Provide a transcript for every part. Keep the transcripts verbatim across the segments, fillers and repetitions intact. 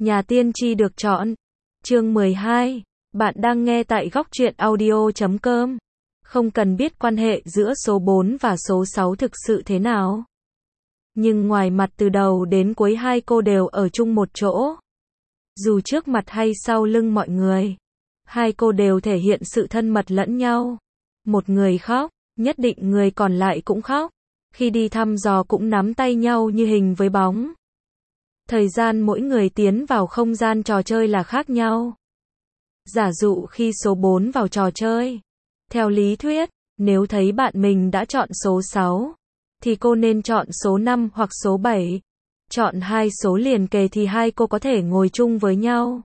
Nhà tiên tri được chọn. Chương mười hai. Bạn đang nghe tại góc truyện audio chấm com. Không cần biết quan hệ giữa số bốn và số sáu thực sự thế nào. Nhưng ngoài mặt từ đầu đến cuối hai cô đều ở chung một chỗ. Dù trước mặt hay sau lưng mọi người, hai cô đều thể hiện sự thân mật lẫn nhau. Một người khóc, nhất định người còn lại cũng khóc. Khi đi thăm dò cũng nắm tay nhau như hình với bóng. Thời gian mỗi người tiến vào không gian trò chơi là khác nhau. Giả dụ khi số bốn vào trò chơi, theo lý thuyết, nếu thấy bạn mình đã chọn số sáu, thì cô nên chọn số năm hoặc số bảy. Chọn hai số liền kề thì hai cô có thể ngồi chung với nhau.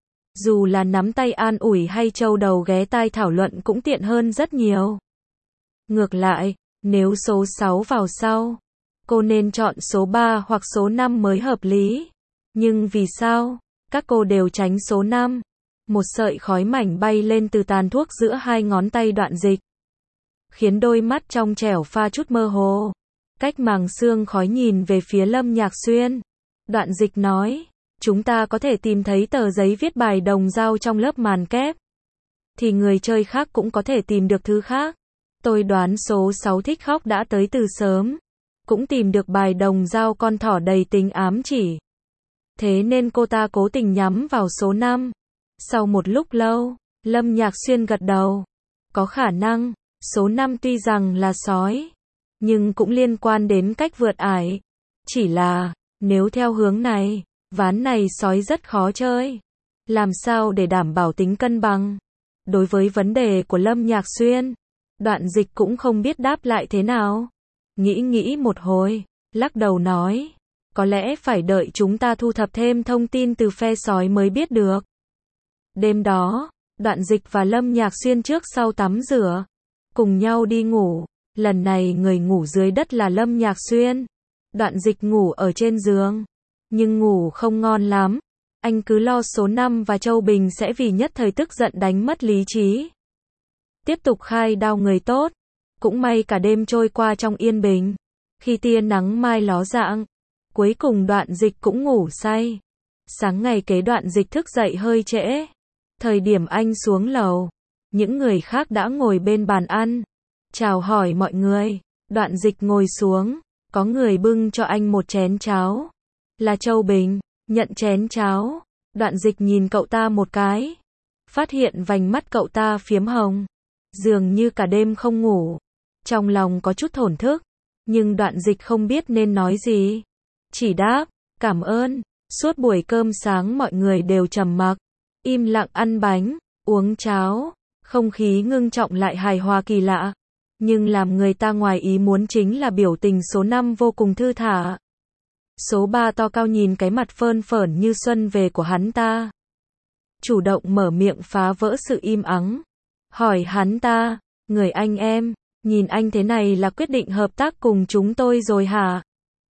Dù là nắm tay an ủi hay châu đầu ghé tai thảo luận cũng tiện hơn rất nhiều. Ngược lại, nếu số sáu vào sau, cô nên chọn số ba hoặc số năm mới hợp lý. Nhưng vì sao các cô đều tránh số năm? Một sợi khói mảnh bay lên từ tàn thuốc giữa hai ngón tay Đoạn Dịch, khiến đôi mắt trong trẻo pha chút mơ hồ. Cách màng sương khói nhìn về phía Lâm Nhạc Xuyên. Đoạn Dịch nói, chúng ta có thể tìm thấy tờ giấy viết bài đồng dao trong lớp màn kép. Thì người chơi khác cũng có thể tìm được thứ khác. Tôi đoán số sáu thích khóc đã tới từ sớm. Cũng tìm được bài đồng dao con thỏ đầy tính ám chỉ. Thế nên cô ta cố tình nhắm vào số năm. Sau một lúc lâu, Lâm Nhạc Xuyên gật đầu. Có khả năng, số năm tuy rằng là sói, nhưng cũng liên quan đến cách vượt ải. Chỉ là, nếu theo hướng này, ván này sói rất khó chơi. Làm sao để đảm bảo tính cân bằng? Đối với vấn đề của Lâm Nhạc Xuyên, Đoạn Dịch cũng không biết đáp lại thế nào. Nghĩ nghĩ một hồi, lắc đầu nói, có lẽ phải đợi chúng ta thu thập thêm thông tin từ phe sói mới biết được. Đêm đó, Đoạn Dịch và Lâm Nhạc Xuyên trước sau tắm rửa, cùng nhau đi ngủ. Lần này người ngủ dưới đất là Lâm Nhạc Xuyên. Đoạn Dịch ngủ ở trên giường, nhưng ngủ không ngon lắm. Anh cứ lo số năm và Châu Bình sẽ vì nhất thời tức giận đánh mất lý trí. Tiếp tục khai đao người tốt. Cũng may cả đêm trôi qua trong yên bình. Khi tia nắng mai ló dạng, cuối cùng Đoạn Dịch cũng ngủ say. Sáng ngày kế Đoạn Dịch thức dậy hơi trễ. Thời điểm anh xuống lầu, những người khác đã ngồi bên bàn ăn. Chào hỏi mọi người. Đoạn Dịch ngồi xuống, có người bưng cho anh một chén cháo. Là Châu Bình, nhận chén cháo. Đoạn Dịch nhìn cậu ta một cái, phát hiện vành mắt cậu ta phiếm hồng, dường như cả đêm không ngủ. Trong lòng có chút thổn thức, nhưng Đoạn Dịch không biết nên nói gì. Chỉ đáp, cảm ơn. Suốt buổi cơm sáng mọi người đều trầm mặc, im lặng ăn bánh, uống cháo. Không khí ngưng trọng lại hài hòa kỳ lạ. Nhưng làm người ta ngoài ý muốn chính là biểu tình số năm vô cùng thư thả. Số ba to cao nhìn cái mặt phơn phởn như xuân về của hắn ta, chủ động mở miệng phá vỡ sự im ắng. Hỏi hắn ta, người anh em, nhìn anh thế này là quyết định hợp tác cùng chúng tôi rồi hả?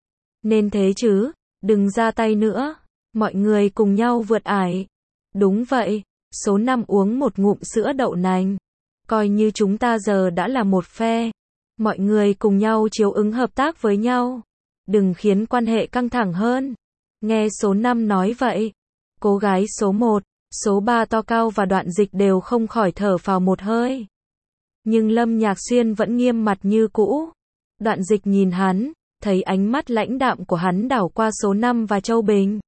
Nên thế chứ, đừng ra tay nữa, mọi người cùng nhau vượt ải. Đúng vậy, số năm uống một ngụm sữa đậu nành. Coi như chúng ta giờ đã là một phe. Mọi người cùng nhau chiếu ứng hợp tác với nhau. Đừng khiến quan hệ căng thẳng hơn. Nghe số năm nói vậy, cô gái số một, số ba to cao và Đoạn Dịch đều không khỏi thở phào một hơi. Nhưng Lâm Nhạc Xuyên vẫn nghiêm mặt như cũ. Đoạn Dịch nhìn hắn, thấy ánh mắt lãnh đạm của hắn đảo qua số năm và Châu Bình.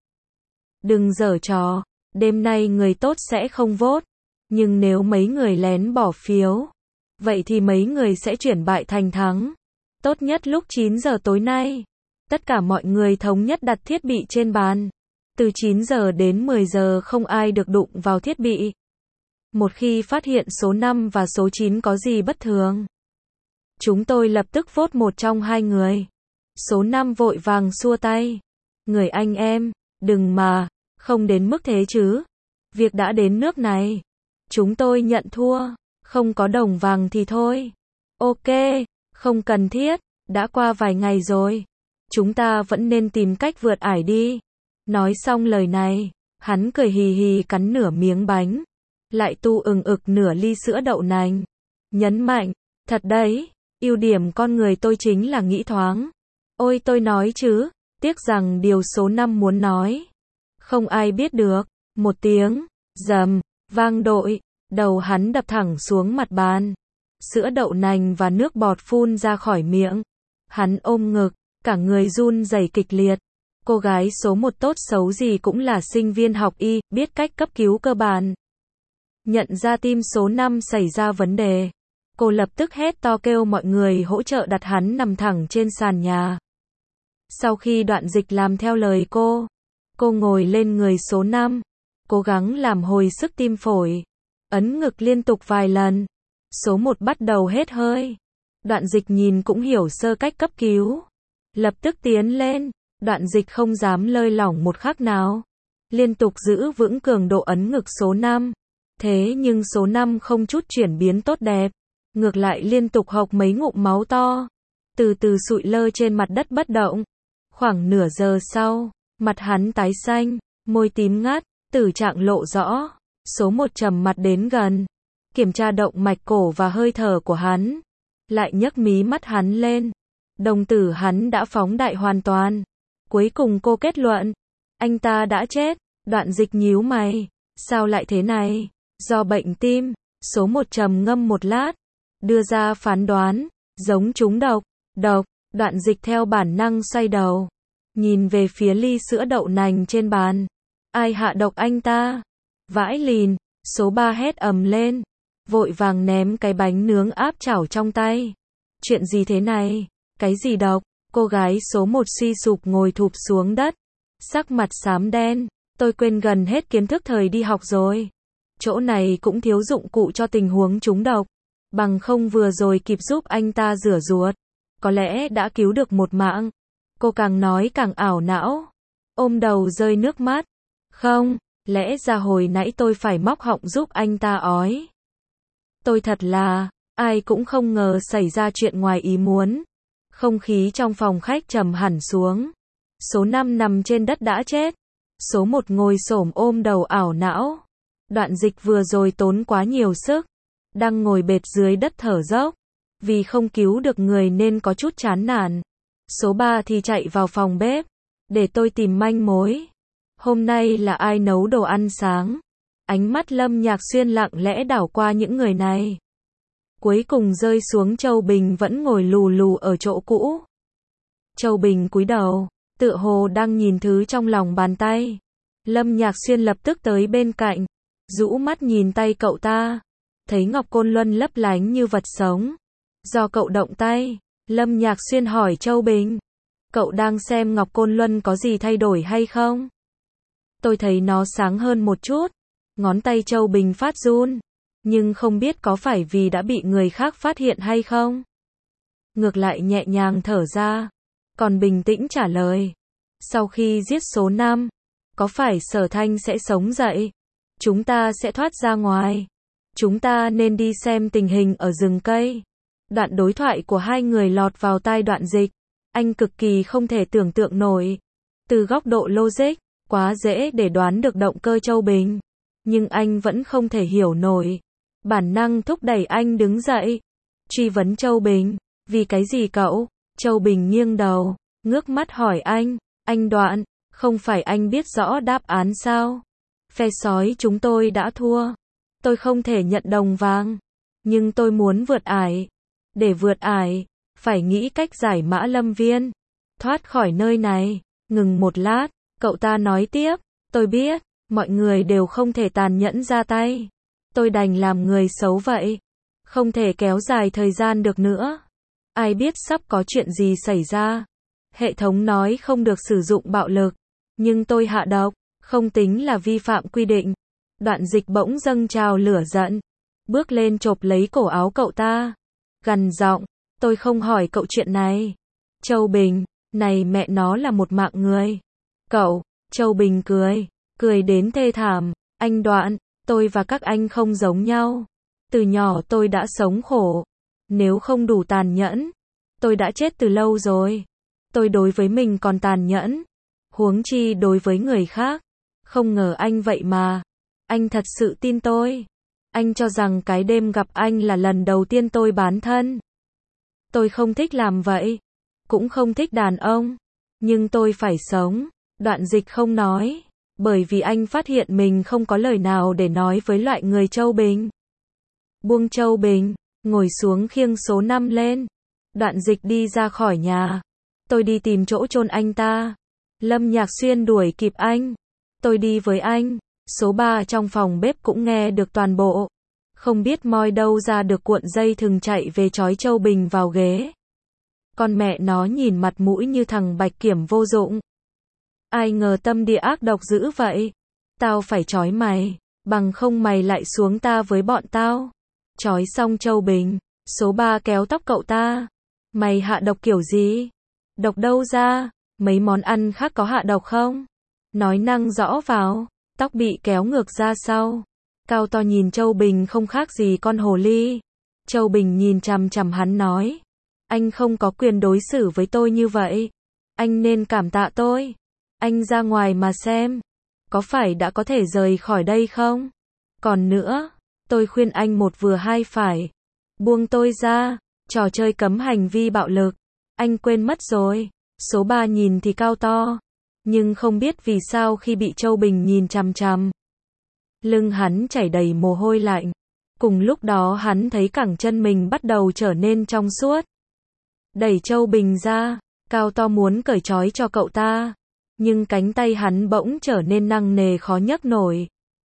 Đừng giở trò, đêm nay người tốt sẽ không vote. Nhưng nếu mấy người lén bỏ phiếu, vậy thì mấy người sẽ chuyển bại thành thắng. Tốt nhất lúc chín giờ tối nay, tất cả mọi người thống nhất đặt thiết bị trên bàn. Từ chín giờ đến mười giờ không ai được đụng vào thiết bị. Một khi phát hiện số năm và số chín có gì bất thường, chúng tôi lập tức vote một trong hai người. Số năm vội vàng xua tay. Người anh em, đừng mà, không đến mức thế chứ. Việc đã đến nước này, chúng tôi nhận thua. Không có đồng vàng thì thôi. Ok, không cần thiết, đã qua vài ngày rồi. Chúng ta vẫn nên tìm cách vượt ải đi. Nói xong lời này, hắn cười hì hì cắn nửa miếng bánh, lại tu ừng ực nửa ly sữa đậu nành. Nhấn mạnh, thật đấy, ưu điểm con người tôi chính là nghĩ thoáng. Ôi tôi nói chứ, tiếc rằng điều số năm muốn nói Không ai biết được. Một tiếng, rầm, vang dội, đầu hắn đập thẳng xuống mặt bàn. Sữa đậu nành và nước bọt phun ra khỏi miệng. Hắn ôm ngực, cả người run rẩy kịch liệt. Cô gái số một tốt xấu gì cũng là sinh viên học y, biết cách cấp cứu cơ bản. Nhận ra tim số năm xảy ra vấn đề. Cô lập tức hét to kêu mọi người hỗ trợ đặt hắn nằm thẳng trên sàn nhà. Sau khi Đoạn Dịch làm theo lời cô, cô ngồi lên người số năm, cố gắng làm hồi sức tim phổi, ấn ngực liên tục vài lần. Số một bắt đầu hết hơi. Đoạn Dịch nhìn cũng hiểu sơ cách cấp cứu, lập tức tiến lên. Đoạn Dịch không dám lơi lỏng một khắc nào, liên tục giữ vững cường độ ấn ngực số năm. Thế nhưng số năm không chút chuyển biến tốt đẹp, ngược lại liên tục hộc mấy ngụm máu to, từ từ sụi lơ trên mặt đất bất động. Khoảng nửa giờ sau, mặt hắn tái xanh, môi tím ngắt, tử trạng lộ rõ. Số một trầm mặt đến gần, kiểm tra động mạch cổ và hơi thở của hắn, lại nhấc mí mắt hắn lên. Đồng tử hắn đã phóng đại hoàn toàn. Cuối cùng cô kết luận, anh ta đã chết. Đoạn Dịch nhíu mày, sao lại thế này? Do bệnh tim. Số một trầm ngâm một lát, đưa ra phán đoán, giống trúng độc. Độc. Đoạn Dịch theo bản năng xoay đầu, nhìn về phía ly sữa đậu nành trên bàn. Ai hạ độc anh ta? Vãi lìn. Số ba hét ầm lên, vội vàng ném cái bánh nướng áp chảo trong tay. Chuyện gì thế này? Cái gì độc? Cô gái số một suy sụp ngồi thụp xuống đất, sắc mặt xám đen. Tôi quên gần hết kiến thức thời đi học rồi. Chỗ này cũng thiếu dụng cụ cho tình huống trúng độc. Bằng không vừa rồi kịp giúp anh ta rửa ruột, có lẽ đã cứu được một mạng. Cô càng nói càng ảo não, ôm đầu rơi nước mắt. Không, lẽ ra hồi nãy tôi phải móc họng giúp anh ta ói. Tôi thật là, ai cũng không ngờ xảy ra chuyện ngoài ý muốn. Không khí trong phòng khách trầm hẳn xuống. Số năm nằm trên đất đã chết. Số một ngồi xổm ôm đầu ảo não. Đoạn Dịch vừa rồi tốn quá nhiều sức, đang ngồi bệt dưới đất thở dốc, vì không cứu được người nên có chút chán nản. Số ba thì chạy vào phòng bếp, để tôi tìm manh mối. Hôm nay là ai nấu đồ ăn sáng? Ánh mắt Lâm Nhạc Xuyên lặng lẽ đảo qua những người này, cuối cùng rơi xuống Châu Bình vẫn ngồi lù lù ở chỗ cũ. Châu Bình cúi đầu, tựa hồ đang nhìn thứ trong lòng bàn tay. Lâm Nhạc Xuyên lập tức tới bên cạnh, rũ mắt nhìn tay cậu ta, thấy ngọc côn luân lấp lánh như vật sống. Do cậu động tay, Lâm Nhạc Xuyên hỏi Châu Bình, cậu đang xem ngọc côn luân có gì thay đổi hay không? Tôi thấy nó sáng hơn một chút. Ngón tay Châu Bình phát run, nhưng không biết có phải vì đã bị người khác phát hiện hay không. Ngược lại nhẹ nhàng thở ra, còn bình tĩnh trả lời. Sau khi giết số năm, có phải Sở Thanh sẽ sống dậy? Chúng ta sẽ thoát ra ngoài. Chúng ta nên đi xem tình hình ở rừng cây. Đoạn đối thoại của hai người lọt vào tai Đoạn Dịch. Anh cực kỳ không thể tưởng tượng nổi. Từ góc độ logic, quá dễ để đoán được động cơ Châu Bình. Nhưng anh vẫn không thể hiểu nổi. Bản năng thúc đẩy anh đứng dậy, truy vấn Châu Bình, vì cái gì cậu? Châu Bình nghiêng đầu, ngước mắt hỏi anh, anh Đoạn, không phải anh biết rõ đáp án sao? Phe sói chúng tôi đã thua. Tôi không thể nhận đồng vàng, nhưng tôi muốn vượt ải. Để vượt ải, phải nghĩ cách giải mã Lâm Viên, thoát khỏi nơi này. Ngừng một lát, cậu ta nói tiếp, tôi biết, mọi người đều không thể tàn nhẫn ra tay. Tôi đành làm người xấu vậy. Không thể kéo dài thời gian được nữa. Ai biết sắp có chuyện gì xảy ra. Hệ thống nói không được sử dụng bạo lực, nhưng tôi hạ độc, không tính là vi phạm quy định. Đoạn Dịch bỗng dâng trào lửa giận, bước lên chộp lấy cổ áo cậu ta, gằn giọng, tôi không hỏi cậu chuyện này. Châu Bình, này mẹ nó là một mạng người. Cậu, Châu Bình cười, cười đến thê thảm, anh Đoạn, tôi và các anh không giống nhau. Từ nhỏ tôi đã sống khổ. Nếu không đủ tàn nhẫn, tôi đã chết từ lâu rồi. Tôi đối với mình còn tàn nhẫn, huống chi đối với người khác. Không ngờ anh vậy mà. Anh thật sự tin tôi. Anh cho rằng cái đêm gặp anh là lần đầu tiên tôi bán thân. Tôi không thích làm vậy, cũng không thích đàn ông, nhưng tôi phải sống. Đoạn Dịch không nói, Bởi vì anh phát hiện mình không có lời nào để nói với loại người Châu Bình. Buông Châu Bình, ngồi xuống khiêng số năm lên. Đoạn Dịch đi ra khỏi nhà. Tôi đi tìm chỗ chôn anh ta. Lâm Nhạc Xuyên đuổi kịp anh. Tôi đi với anh. Số ba trong phòng bếp cũng nghe được toàn bộ. Không biết moi đâu ra được cuộn dây thừng chạy về trói Châu Bình vào ghế. Con mẹ nó nhìn mặt mũi như thằng Bạch Kiểm vô dụng. Ai ngờ tâm địa ác độc dữ vậy. Tao phải trói mày, bằng không mày lại xuống ta với bọn tao. Trói xong Châu Bình, số ba kéo tóc cậu ta. Mày hạ độc kiểu gì? Độc đâu ra? Mấy món ăn khác có hạ độc không? Nói năng rõ vào. Tóc bị kéo ngược ra sau. Cao to nhìn Châu Bình không khác gì con hồ ly. Châu Bình nhìn chằm chằm hắn nói. Anh không có quyền đối xử với tôi như vậy. Anh nên cảm tạ tôi. Anh ra ngoài mà xem. Có phải đã có thể rời khỏi đây không? Còn nữa, tôi khuyên anh một vừa hai phải. Buông tôi ra. Trò chơi cấm hành vi bạo lực. Anh quên mất rồi. Số ba nhìn thì cao to. Nhưng không biết vì sao khi bị Châu Bình nhìn chằm chằm. Lưng hắn chảy đầy mồ hôi lạnh. Cùng lúc đó hắn thấy cẳng chân mình bắt đầu trở nên trong suốt. Đẩy Châu Bình ra. Cao to muốn cởi trói cho cậu ta. Nhưng cánh tay hắn bỗng trở nên nặng nề khó nhấc nổi.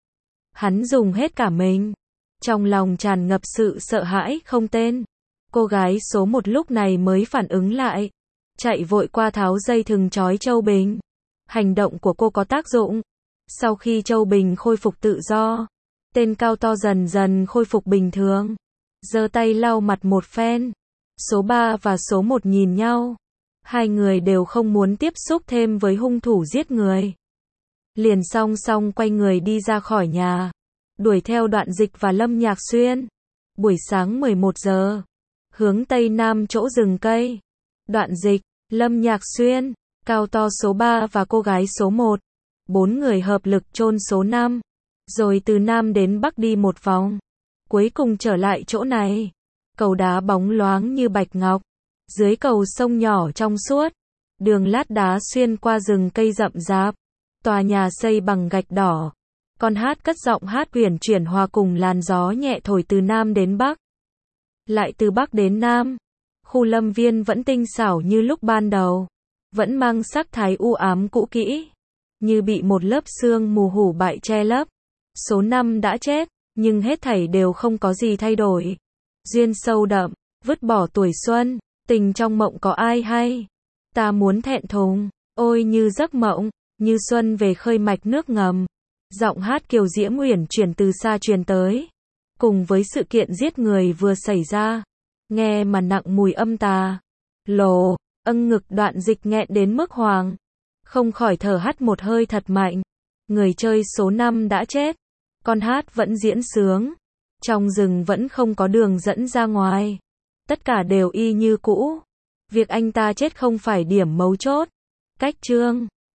Hắn dùng hết cả mình. Trong lòng tràn ngập sự sợ hãi không tên. Cô gái số một lúc này mới phản ứng lại. Chạy vội qua tháo dây thừng trói Châu Bình. Hành động của cô có tác dụng. Sau khi Châu Bình khôi phục tự do, tên cao to dần dần khôi phục bình thường. Giơ tay lau mặt một phen. Số ba và số một nhìn nhau. Hai người đều không muốn tiếp xúc thêm với hung thủ giết người. Liền song song quay người đi ra khỏi nhà. Đuổi theo Đoạn Dịch và Lâm Nhạc Xuyên. Buổi sáng mười một giờ. Hướng tây nam chỗ rừng cây. Đoạn Dịch, Lâm Nhạc Xuyên, cao to số ba và cô gái số một. Bốn người hợp lực chôn số năm. Rồi từ nam đến bắc đi một vòng. Cuối cùng trở lại chỗ này. Cầu đá bóng loáng như bạch ngọc. Dưới cầu sông nhỏ trong suốt. Đường lát đá xuyên qua rừng cây rậm rạp. Tòa nhà xây bằng gạch đỏ. Con hát cất giọng hát uyển chuyển hòa cùng làn gió nhẹ thổi từ nam đến bắc. Lại từ bắc đến nam. Khu lâm viên vẫn tinh xảo như lúc ban đầu. Vẫn mang sắc thái u ám cũ kỹ. Như bị một lớp sương mù hủ bại che lấp. Số năm đã chết, nhưng hết thảy đều không có gì thay đổi. Duyên sâu đậm, vứt bỏ tuổi xuân, tình trong mộng có ai hay. Ta muốn thẹn thùng, ôi như giấc mộng, như xuân về khơi mạch nước ngầm. Giọng hát kiều diễm uyển chuyển từ xa truyền tới. Cùng với sự kiện giết người vừa xảy ra. Nghe mà nặng mùi âm tà. Lồ, âng ngực Đoạn Dịch nghẹn đến mức hoàng. Không khỏi thở hắt một hơi thật mạnh. Người chơi số năm đã chết. Con hát vẫn diễn sướng. Trong rừng vẫn không có đường dẫn ra ngoài. Tất cả đều y như cũ. Việc anh ta chết không phải điểm mấu chốt. Cách chương